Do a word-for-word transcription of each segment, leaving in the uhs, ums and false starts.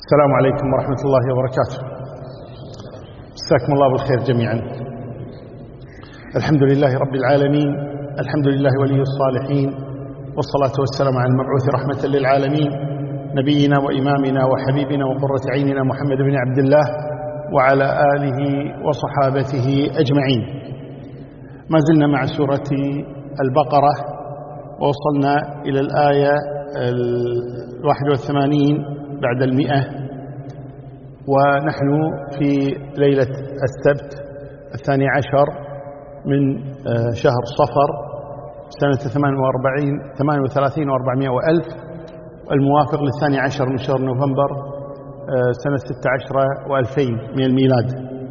السلام عليكم ورحمة الله وبركاته. مساكم الله بالخير جميعا. الحمد لله رب العالمين، الحمد لله ولي الصالحين، والصلاة والسلام على المبعوث رحمة للعالمين نبينا وإمامنا وحبيبنا وقرة عيننا محمد بن عبد الله وعلى آله وصحابته أجمعين. ما زلنا مع سورة البقرة ووصلنا إلى الآية الواحد والثمانين بعد المئة، ونحن في ليلة السبت الثاني عشر من شهر صفر سنة ثمان وثلاثين وأربعمائة وألف، الموافق للثاني عشر من شهر نوفمبر سنة ستة عشر وألفين من الميلاد.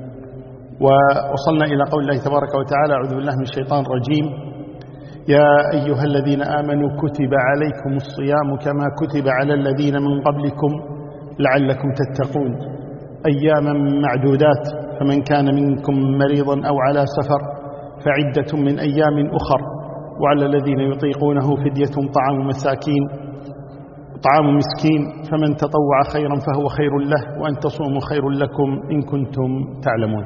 ووصلنا إلى قول الله تبارك وتعالى: أعوذ بالله من الشيطان الرجيم. يا أيها الذين آمنوا كتب عليكم الصيام كما كتب على الذين من قبلكم لعلكم تتقون أياما معدودات، فمن كان منكم مريضا أو على سفر فعدة من أيام أخر، وعلى الذين يطيقونه فدية طعام مساكين طعام مسكين، فمن تطوع خيرا فهو خير له، وأن تصوموا خير لكم إن كنتم تعلمون.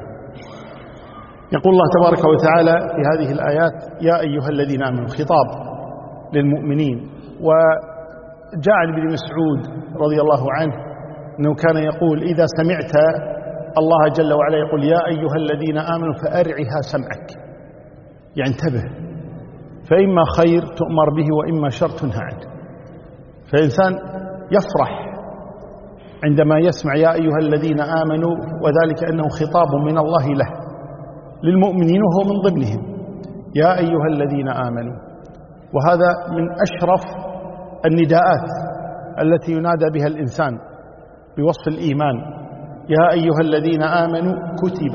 يقول الله تبارك وتعالى في هذه الآيات: يا أيها الذين آمنوا، خطاب للمؤمنين. وجاء عن ابن مسعود رضي الله عنه أنه كان يقول: إذا سمعت الله جل وعلا يقول يا أيها الذين آمنوا فأرعها سمعك، يعني انتبه، فإما خير تؤمر به وإما شر تنهى عنه. فالإنسان يفرح عندما يسمع يا أيها الذين آمنوا، وذلك أنه خطاب من الله له للمؤمنين وهو من ضمنهم، يا أيها الذين آمنوا. وهذا من أشرف النداءات التي ينادى بها الإنسان بوصف الإيمان: يا أيها الذين آمنوا كتب،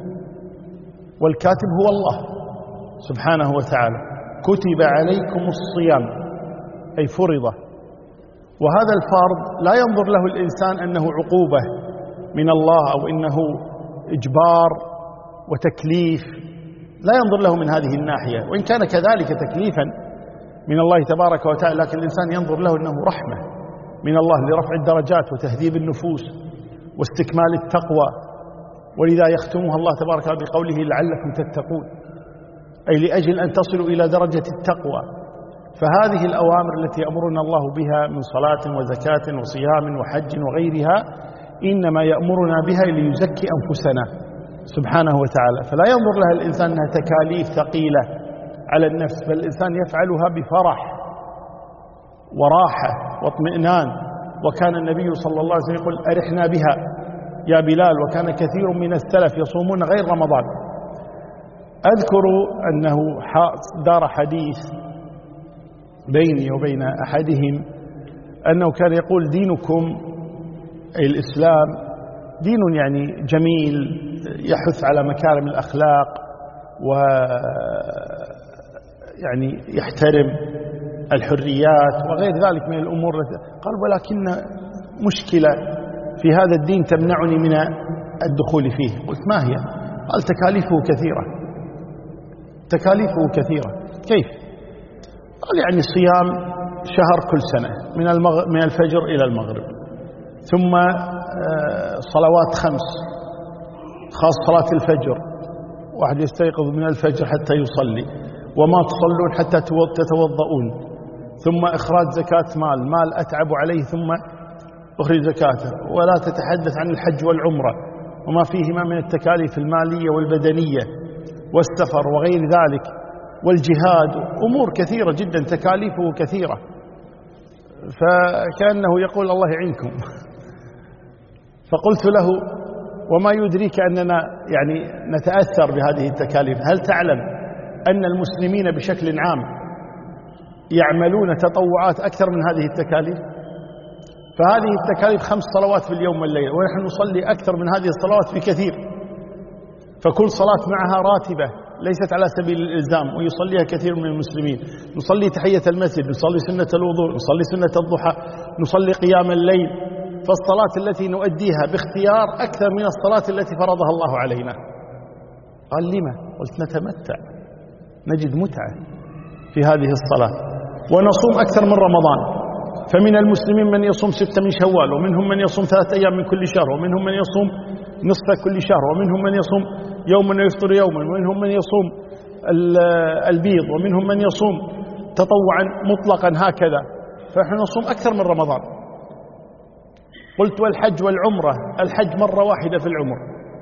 والكاتب هو الله سبحانه وتعالى. كتب عليكم الصيام أي فرض، وهذا الفرض لا ينظر له الإنسان أنه عقوبة من الله أو إنه إجبار وتكليف، لا ينظر له من هذه الناحية، وإن كان كذلك تكليفا من الله تبارك وتعالى، لكن الإنسان ينظر له أنه رحمة من الله لرفع الدرجات وتهذيب النفوس واستكمال التقوى. ولذا يختمها الله تبارك وتعالى بقوله لعلكم تتقون، أي لأجل أن تصلوا إلى درجة التقوى. فهذه الأوامر التي أمرنا الله بها من صلاة وزكاة وصيام وحج وغيرها إنما يأمرنا بها ليزكي أنفسنا سبحانه وتعالى، فلا ينظر لها الإنسان أنها تكاليف ثقيلة على النفس، بل الإنسان يفعلها بفرح وراحة واطمئنان. وكان النبي صلى الله عليه وسلم يقول: أرحنا بها يا بلال. وكان كثير من السلف يصومون غير رمضان. أذكر أنه دار حديث بيني وبين أحدهم أنه كان يقول: دينكم أي الإسلام دين يعني جميل، يحث على مكارم الأخلاق و يعني يحترم الحريات وغير ذلك من الأمور. قال: ولكن مشكلة في هذا الدين تمنعني من الدخول فيه. قلت: ما هي؟ قال: تكاليفه كثيرة. تكاليفه كثيرة كيف؟ قال: يعني صيام شهر كل سنة من المغ... من الفجر إلى المغرب، ثم صلوات خمس، خاص صلاة الفجر، واحد يستيقظ من الفجر حتى يصلي، وما تصلون حتى تتوضؤون، ثم إخراج زكاة مال، مال أتعب عليه ثم أخرج زكاته، ولا تتحدث عن الحج والعمرة وما فيهما من التكاليف المالية والبدنية والسفر وغير ذلك، والجهاد، أمور كثيرة جدا تكاليفه كثيرة. فكأنه يقول: الله يعينكم. فقلت له: وما يدريك أننا يعني نتأثر بهذه التكاليف؟ هل تعلم أن المسلمين بشكل عام يعملون تطوعات أكثر من هذه التكاليف؟ فهذه التكاليف خمس صلوات في اليوم والليلة، ونحن نصلي أكثر من هذه الصلوات بكثير. فكل صلاة معها راتبة ليست على سبيل الإلزام، ويصليها كثير من المسلمين. نصلي تحية المسجد، نصلي سنة الوضوء، نصلي سنة الضحى، نصلي قيام الليل. فالصلاة التي نؤديها باختيار أكثر من الصلاة التي فرضها الله علينا. قال: لما؟ قلت: نتمتع، نجد متعة في هذه الصلاة، ونصوم أكثر من رمضان. فمن المسلمين من يصوم ستة من شوال، ومنهم من يصوم ثلاثة أيام من كل شهر، ومنهم من يصوم نصف كل شهر، ومنهم من يصوم يوما ويفطر يوما، ومنهم من يصوم البيض، ومنهم من يصوم تطوعا مطلقا هكذا. فنحن نصوم أكثر من رمضان. قلت والحج والعمرة، الحج مرة واحدة في العمر،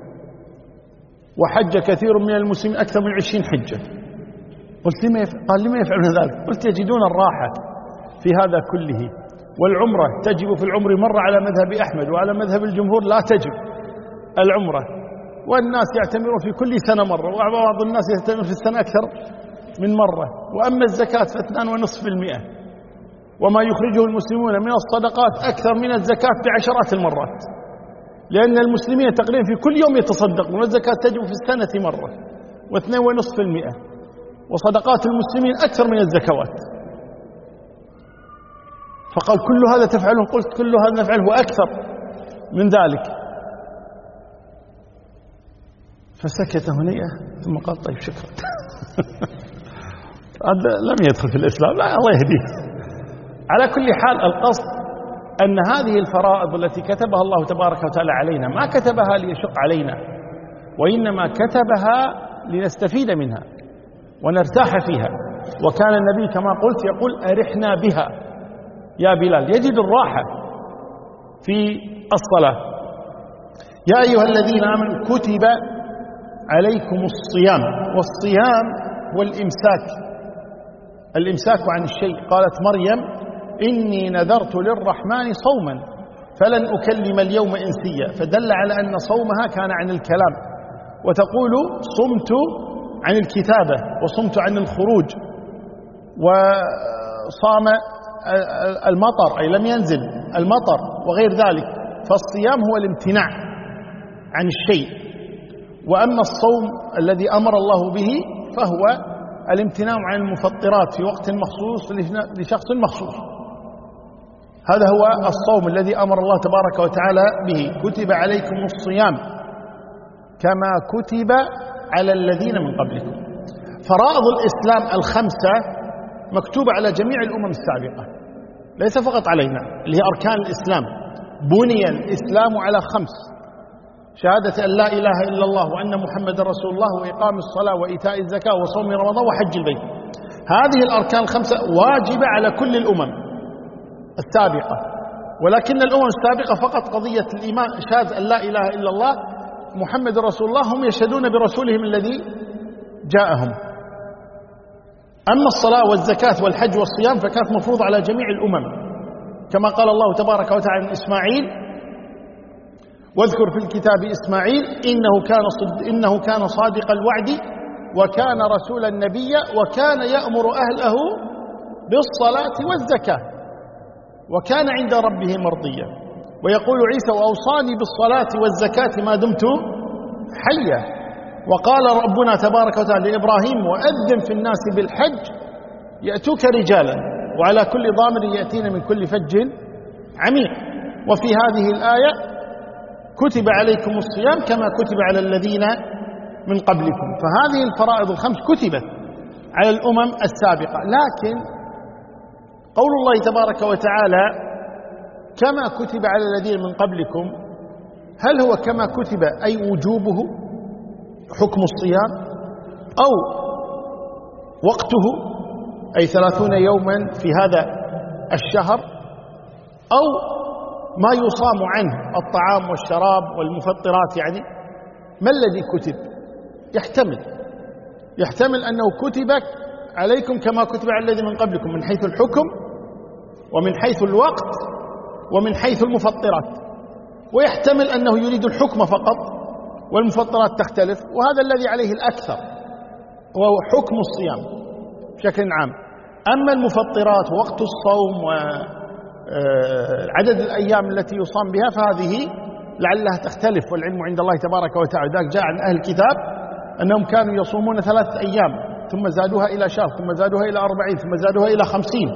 وحج كثير من المسلمين أكثر من عشرين حجة. قلت لما يفعل؟ قال لما يفعلون ذلك؟ قلت يجدون الراحة في هذا كله. والعمرة تجب في العمر مرة على مذهب أحمد، وعلى مذهب الجمهور لا تجب العمرة، والناس يعتمرون في كل سنة مرة، وبعض الناس يعتمر في السنة أكثر من مرة. وأما الزكاة فاثنان ونصف المئة، وما يخرجه المسلمون من الصدقات أكثر من الزكاة بعشرات المرات، لأن المسلمين تقريبا في كل يوم يتصدقون، والزكاة تجب في السنة مرة، واثنين ونصف المئة، وصدقات المسلمين أكثر من الزكوات. فقال كل هذا تفعله؟ قلت كل هذا نفعله وأكثر من ذلك. فسكت هنيئة ثم قال طيب شكرا. هذا لم يدخل في الإسلام، لا الله يهديه. على كل حال القصد أن هذه الفرائض التي كتبها الله تبارك وتعالى علينا ما كتبها ليشق علينا، وإنما كتبها لنستفيد منها ونرتاح فيها. وكان النبي كما قلت يقول أرحنا بها يا بلال، يجد الراحة في الصلاة. يا أيها الذين آمنوا كتب عليكم الصيام، والصيام هو الإمساك، الإمساك عن الشيء. قالت مريم إني نذرت للرحمن صوما فلن أكلم اليوم إنسيا، فدل على أن صومها كان عن الكلام. وتقول صمت عن الكتابة، وصمت عن الخروج، وصام المطر أي لم ينزل المطر وغير ذلك. فالصيام هو الامتناع عن الشيء، وأما الصوم الذي أمر الله به فهو الامتناع عن المفطرات في وقت مخصوص لشخص مخصوص. هذا هو الصوم الذي أمر الله تبارك وتعالى به. كتب عليكم الصيام كما كتب على الذين من قبلكم. فرائض الإسلام الخمسة مكتوبة على جميع الأمم السابقة، ليس فقط علينا، اللي هي أركان الإسلام. بني الإسلام على خمس: شهادة أن لا إله إلا الله وأن محمد رسول الله، وإقام الصلاة وإيتاء الزكاة وصوم رمضان وحج البيت. هذه الأركان الخمسة واجبة على كل الأمم السابقة، ولكن الأمم السابقة فقط قضية الإيمان، شهادة أن لا إله إلا الله محمد رسول الله، هم يشهدون برسولهم الذي جاءهم. أما الصلاة والزكاة والحج والصيام فكانت مفروضة على جميع الأمم، كما قال الله تبارك وتعالى عن إسماعيل: واذكر في الكتاب إسماعيل إنه كان صد إنه كان صادق الوعد وكان رسولا نبيا وكان يأمر أهله بالصلاة والزكاة وكان عند ربه مرضيا. ويقول عيسى: وأوصاني بالصلاة والزكاة ما دمت حيا. وقال ربنا تبارك وتعالى لإبراهيم: وأذن في الناس بالحج يأتوك رجالا وعلى كل ضامر يأتين من كل فج عميق. وفي هذه الآية: كتب عليكم الصيام كما كتب على الذين من قبلكم. فهذه الفرائض الخمس كتبت على الأمم السابقة، لكن قول الله تبارك وتعالى كما كتب على الذين من قبلكم، هل هو كما كتب أي وجوبه حكم الصيام، أو وقته أي ثلاثون يوما في هذا الشهر، أو ما يصام عنه الطعام والشراب والمفطرات؟ يعني ما الذي كتب؟ يحتمل يحتمل أنه كتب عليكم كما كتب على الذين من قبلكم من حيث الحكم ومن حيث الوقت ومن حيث المفطرات، ويحتمل أنه يريد الحكم فقط والمفطرات تختلف، وهذا الذي عليه الأكثر وهو حكم الصيام بشكل عام. أما المفطرات ووقت الصوم وعدد الأيام التي يصام بها فهذه لعلها تختلف، والعلم عند الله تبارك وتعالى. ذلك جاء عن أهل الكتاب أنهم كانوا يصومون ثلاثة أيام ثم زادوها إلى شهر ثم زادوها إلى أربعين ثم زادوها إلى خمسين،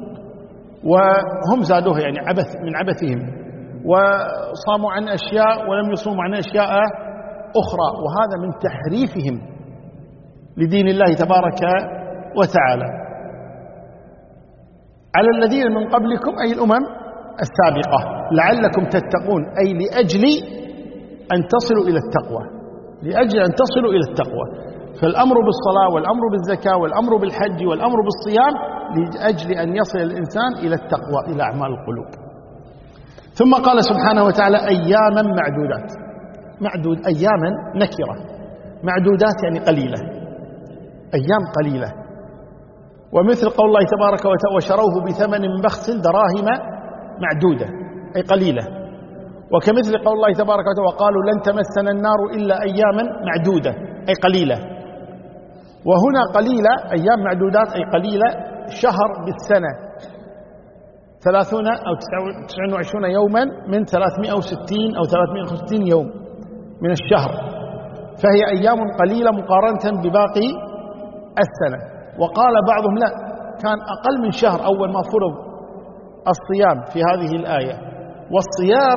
وهم زادوها يعني عبث من عبثهم، وصاموا عن أشياء ولم يصوموا عن أشياء أخرى، وهذا من تحريفهم لدين الله تبارك وتعالى. على الذين من قبلكم أي الأمم السابقة لعلكم تتقون، أي لأجل أن تصلوا إلى التقوى، لأجل أن تصلوا إلى التقوى. فالأمر بالصلاة والأمر بالزكاة والأمر بالحج والأمر بالصيام لأجل أن يصل الإنسان إلى التقوى، إلى أعمال القلوب. ثم قال سبحانه وتعالى أياما معدودات. معدود أياما نكرة، معدودات يعني قليلة، أيام قليلة. ومثل قول الله تبارك وتعالى وشروه بثمن بخس دراهم معدودة أي قليلة. وكمثل قول الله تبارك وتعالى وقالوا لن تمسنا النار إلا أياما معدودة أي قليلة. وهنا قليلة أيام معدودات أي قليلة، شهر بالسنة ثلاثون أو تسعة وعشرون يوما من ثلاثمائة وستين أو ثلاثمائة وستين يوم من الشهر، فهي أيام قليلة مقارنة بباقي السنة. وقال بعضهم لا، كان أقل من شهر أول ما فرض الصيام في هذه الآية. والصيام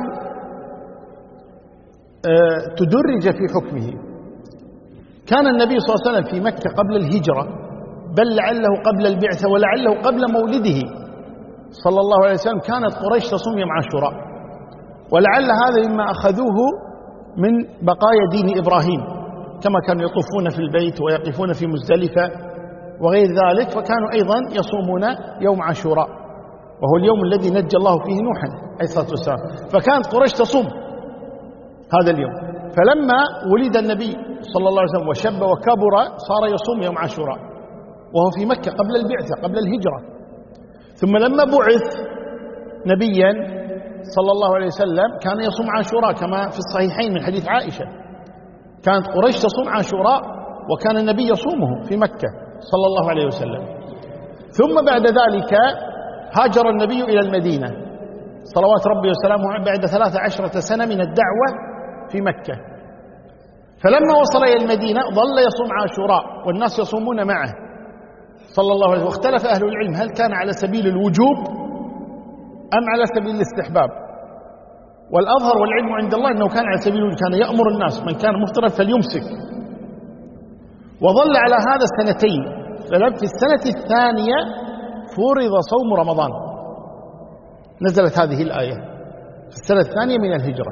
تدرج في حكمه. كان النبي صلى الله عليه وسلم في مكة قبل الهجرة، بل لعله قبل البعثة ولعله قبل مولده صلى الله عليه وسلم، كانت قريش تصوم يوم عاشوراء، ولعل هذا مما أخذوه من بقايا دين إبراهيم، كما كانوا يطوفون في البيت ويقفون في مزدلفة وغير ذلك، فكانوا أيضا يصومون يوم عاشوراء، وهو اليوم الذي نجى الله فيه نوحا عليه الصلاة والسلام. فكانت قريش تصوم هذا اليوم. فلما ولد النبي صلى الله عليه وسلم وشب وكبر صار يصوم يوم عاشوراء وهو في مكة قبل البعثة قبل الهجرة. ثم لما بعث نبيا صلى الله عليه وسلم كان يصوم عاشوراء كما في الصحيحين من حديث عائشة، كانت قريش تصوم عاشوراء وكان النبي يصومه في مكة صلى الله عليه وسلم. ثم بعد ذلك هاجر النبي إلى المدينة صلوات ربي وسلامه عليه بعد ثلاث عشرة سنة من الدعوة في مكة. فلما وصل إلى المدينة ظل يصوم عاشوراء والناس يصومون معه صلى الله عليه وسلم. واختلف أهل العلم هل كان على سبيل الوجوب أم على سبيل الاستحباب. والأظهر والعلم عند الله أنه كان على سبيل الوجوب، كان يأمر الناس من كان مفطرا فليمسك. وظل على هذا سنتين. ففي السنة الثانية فرض صوم رمضان، نزلت هذه الآية في السنة الثانية من الهجرة.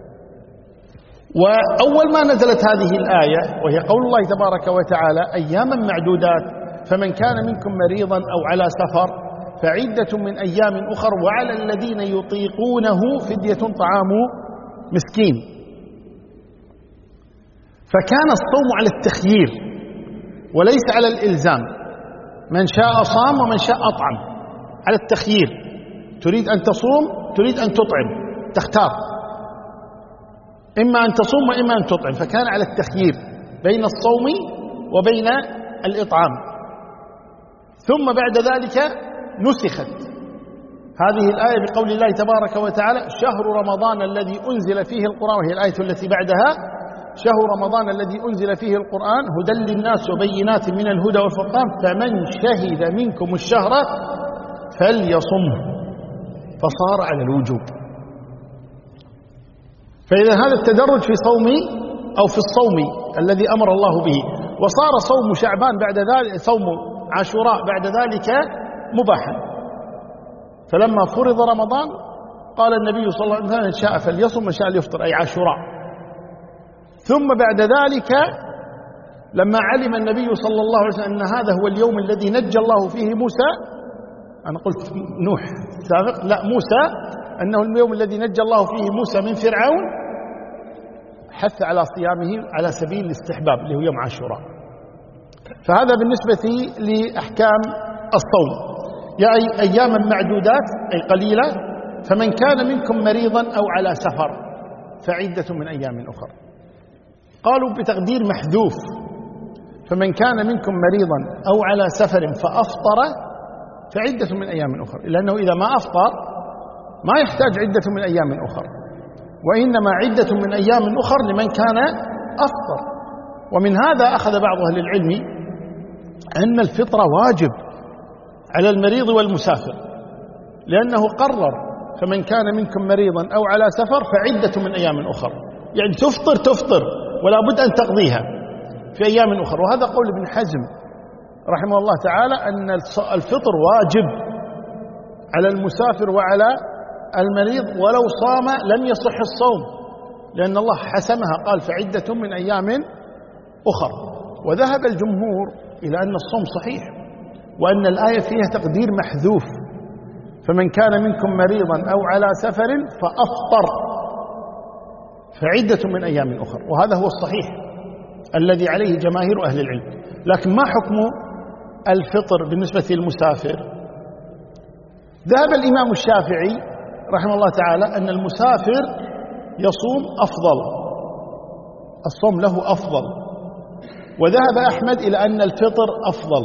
وأول ما نزلت هذه الآية وهي قول الله تبارك وتعالى أياما معدودات فمن كان منكم مريضا أو على سفر فعدة من أيام أخر وعلى الذين يطيقونه فدية طعام مسكين. فكان الصوم على التخيير وليس على الإلزام، من شاء صام ومن شاء أطعم، على التخيير، تريد أن تصوم تريد أن تطعم تختار، إما أن تصوم وإما أن تطعم. فكان على التخيير بين الصوم وبين الإطعام. ثم بعد ذلك نسخت هذه الآية بقول الله تبارك وتعالى شهر رمضان الذي أنزل فيه القرآن، وهي الآية التي بعدها شهر رمضان الذي أنزل فيه القرآن هدى للناس وبينات من الهدى والفرقان فمن شهد منكم الشهر فليصمه، فصار على الوجوب. فإذا هذا التدرج في صوم أو في الصوم الذي أمر الله به. وصار صوم شعبان بعد ذلك، صوم عاشوراء بعد ذلك مباحا. فلما فرض رمضان قال النبي صلى الله عليه وسلم إن شاء فليصم وإن شاء ليفطر، أي عاشوراء. ثم بعد ذلك لما علم النبي صلى الله عليه وسلم أن هذا هو اليوم الذي نجى الله فيه موسى، أنا قلت نوح سابق، لا موسى، أنه اليوم الذي نجى الله فيه موسى من فرعون، حث على صيامه على سبيل الاستحباب اللي هو يوم عاشوراء. فهذا بالنسبة لأحكام الصوم. يا أياما معدودات أي قليلة، فمن كان منكم مريضا أو على سفر فعدة من أيام أخر. قالوا بتقدير محذوف، فمن كان منكم مريضا أو على سفر فأفطر فعدة من أيام أخر، لأنه إذا ما أفطر ما يحتاج عدة من أيام أخر، وإنما عدة من أيام أخر لمن كان أفطر. ومن هذا أخذ بعض أهل العلم أن الفطر واجب على المريض والمسافر، لأنه قرر فمن كان منكم مريضا أو على سفر فعدة من أيام أخر، يعني تفطر تفطر ولا بد أن تقضيها في أيام أخر. وهذا قول ابن حزم رحمه الله تعالى أن الفطر واجب على المسافر وعلى المريض ولو صام لم يصح الصوم، لأن الله حسمها قال فعدة من أيام أخر. وذهب الجمهور إلى أن الصوم صحيح، وأن الآية فيها تقدير محذوف، فمن كان منكم مريضا أو على سفر فأفطر فعدة من أيام أخر، وهذا هو الصحيح الذي عليه جماهير أهل العلم. لكن ما حكم الفطر بالنسبة للمسافر؟ ذهب الإمام الشافعي رحمه الله تعالى أن المسافر يصوم أفضل، الصوم له أفضل. وذهب أحمد إلى أن الفطر أفضل،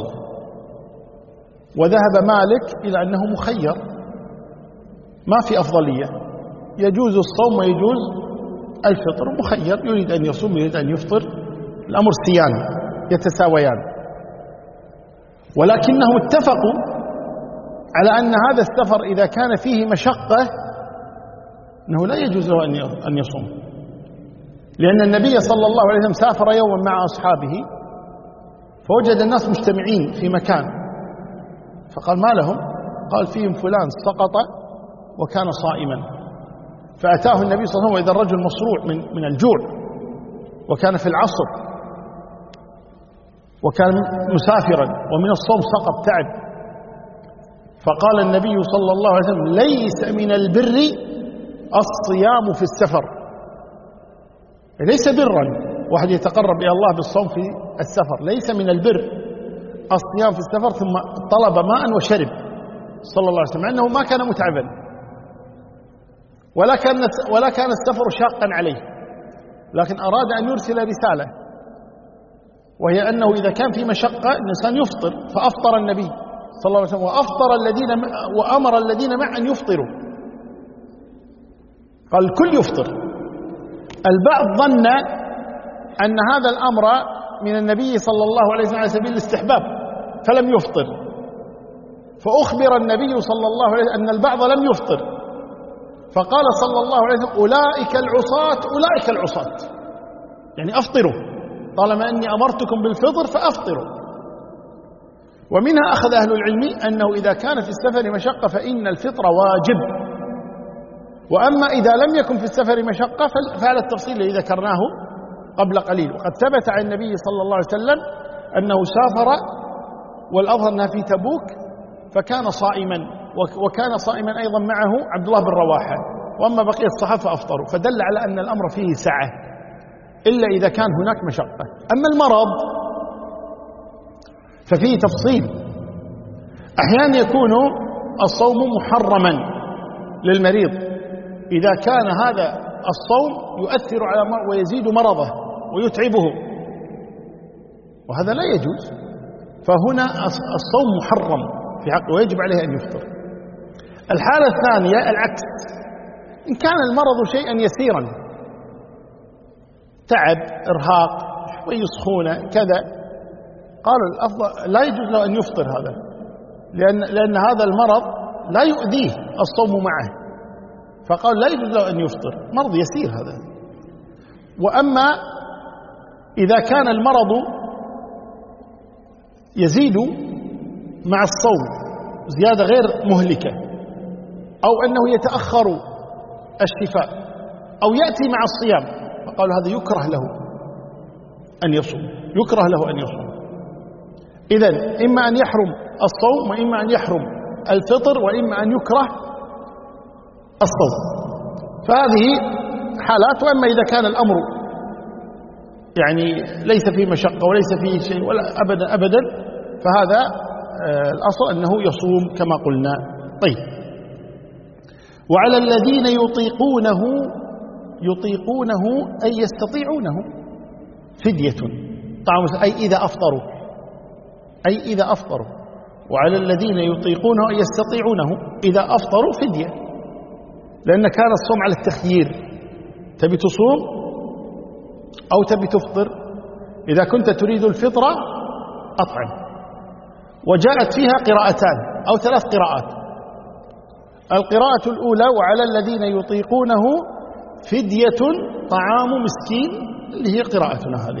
وذهب مالك إلى أنه مخير ما في أفضلية، يجوز الصوم ويجوز الفطر، مخير، يريد أن يصوم يريد أن يفطر، الأمر سيان يتساويان. ولكنهم اتفقوا على أن هذا السفر إذا كان فيه مشقة أنه لا يجوز له أن يصوم، لأن النبي صلى الله عليه وسلم سافر يوما مع أصحابه فوجد الناس مجتمعين في مكان، فقال ما لهم؟ قال فيهم فلان سقط وكان صائما، فأتاه النبي صلى الله عليه وسلم وإذا الرجل مصروع من من الجوع، وكان في العصر وكان مسافرا ومن الصوم سقط تعب، فقال النبي صلى الله عليه وسلم ليس من البر الصيام في السفر، ليس برا واحد يتقرب إلى الله بالصوم في السفر، ليس من البر الصيام في السفر. ثم طلب ماء وشرب صلى الله عليه وسلم، أنه ما كان متعبا ولا كان ولا كان السفر شاقا عليه، لكن أراد أن يرسل رسالة، وهي أنه إذا كان في مشقة الإنسان يفطر، فأفطر النبي صلى الله عليه وسلم وأفطر الذين وأمر الذين معه أن يفطروا، قال الكل يفطر. البعض ظن أن هذا الأمر من النبي صلى الله عليه وسلم على سبيل الاستحباب فلم يفطر، فأخبر النبي صلى الله عليه وسلم أن البعض لم يفطر، فقال صلى الله عليه وسلم أولئك العصاة أولئك العصاة، يعني أفطروا طالما أني أمرتكم بالفطر فأفطروا. ومنها أخذ أهل العلم أنه إذا كان في السفر مشقة فإن الفطر واجب، وأما إذا لم يكن في السفر مشقة فعلى التفصيل الذي ذكرناه قبل قليل. وقد ثبت عن النبي صلى الله عليه وسلم أنه سافر، والأظهر أنها في تبوك، فكان صائما، وكان صائما أيضا معه عبد الله بن رواحة، وأما بقية الصحابة فأفطروا، فدل على أن الأمر فيه سعة إلا إذا كان هناك مشقة. أما المرض ففيه تفصيل، أحيانا يكون الصوم محرما للمريض إذا كان هذا الصوم يؤثر على ويزيد مرضه ويتعبه، وهذا لا يجوز، فهنا الصوم محرم في حقه ويجب عليه أن يفطر. الحالة الثانية العكس، إن كان المرض شيئا يسيرا، تعب، إرهاق، شوي سخونة كذا، قالوا الأفضل لا يجوز له أن يفطر هذا، لأن, لأن هذا المرض لا يؤذيه الصوم معه، فقال لا يجوز له أن يفطر، مرض يسير هذا. وأما إذا كان المرض يزيد مع الصوم زيادة غير مهلكة، أو أنه يتأخر الشفاء أو يأتي مع الصيام، فقالوا هذا يكره له أن يصوم، يكره له أن يصوم. إذن إما أن يحرم الصوم، وإما أن يحرم الفطر، وإما أن يكره الصوم، فهذه حالات. وأما إذا كان الأمر يعني ليس فيه مشقة وليس فيه شيء ولا أبدا أبدا، فهذا الأصل أنه يصوم كما قلنا. طيب، وعلى الذين يطيقونه يطيقونه أي يستطيعونه فدية طعام، أي إذا أفطروا، أي إذا أفطروا. وعلى الذين يطيقونه أي يستطيعونه إذا أفطروا فدية، لأن كان الصوم على التخيير، تبي تصوم أو تبي تفطر، إذا كنت تريد الفطرة أطعم. وجاءت فيها قراءتان أو ثلاث قراءات. القراءة الأولى وعلى الذين يطيقونه فدية طعام مسكين، اللي هي قراءتنا هذه.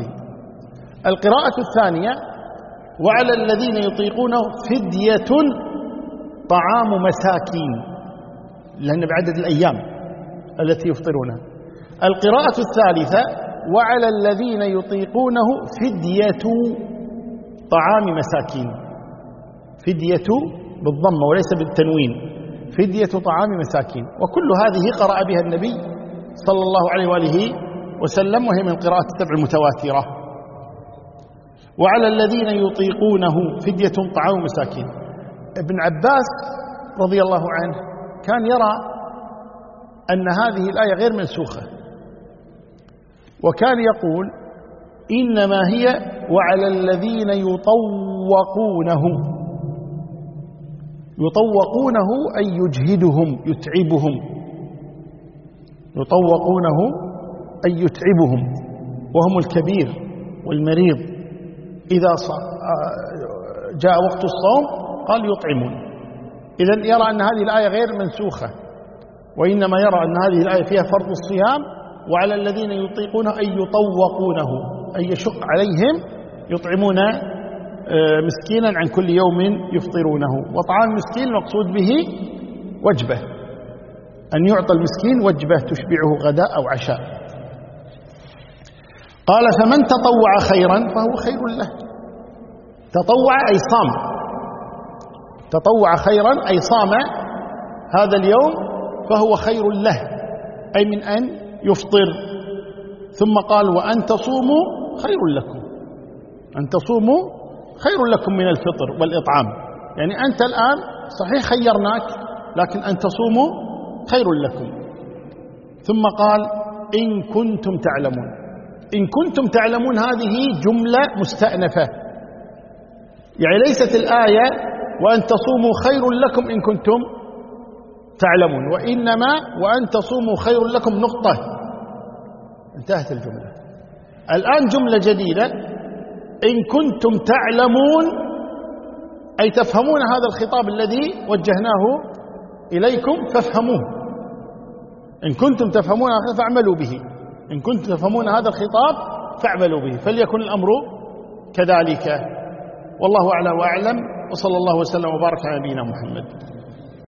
القراءة الثانية وعلى الذين يطيقونه فدية طعام مساكين، لأن بعدد الأيام التي يفطرونها. القراءة الثالثة وعلى الذين يطيقونه فدية طعام مساكين، فدية بالضمة وليس بالتنوين، فدية طعام مساكين. وكل هذه قرأ بها النبي صلى الله عليه وآله وسلم، وهي من قراءة السبع المتواترة. وعلى الذين يطيقونه فدية طعام مساكين. ابن عباس رضي الله عنه كان يرى أن هذه الآية غير منسوخة، وكان يقول إنما هي وعلى الذين يطوقونه، يطوقونه أي يجهدهم يتعبهم، يطوقونه أي يتعبهم، وهم الكبير والمريض إذا جاء وقت الصوم قال يطعمون. إذن يرى أن هذه الآية غير منسوخة، وإنما يرى أن هذه الآية فيها فرض الصيام، وعلى الذين يطيقونه أي يطوقونه أي يشق عليهم يطعمون مسكينا عن كل يوم يفطرونه. وطعام المسكين المقصود به وجبة، أن يعطى المسكين وجبة تشبعه غداء أو عشاء. قال فمن تطوع خيرا فهو خير له. تطوع أي صام، تطوع خيرا أي صام هذا اليوم فهو خير له، أي من أن يفطر. ثم قال وأن تصوموا خير لكم، أن تصوموا خير لكم من الفطر والإطعام. يعني أنت الآن صحيح خيرناك، لكن أن تصوموا خير لكم. ثم قال إن كنتم تعلمون. إن كنتم تعلمون هذه جملة مستأنفة، يعني ليست الآية وأن تصوموا خير لكم إن كنتم تعلمون، وإنما وأن تصوموا خير لكم نقطة، انتهت الجملة. الآن جملة جديدة، إن كنتم تعلمون أي تفهمون هذا الخطاب الذي وجهناه إليكم فافهموه. إن كنتم تفهمون هذا فاعملوا به، إن كنتم تفهمون هذا الخطاب فاعملوا به، فليكن الأمر كذلك. والله أعلى وأعلم، وصلى الله وسلم وبارك على نبينا محمد.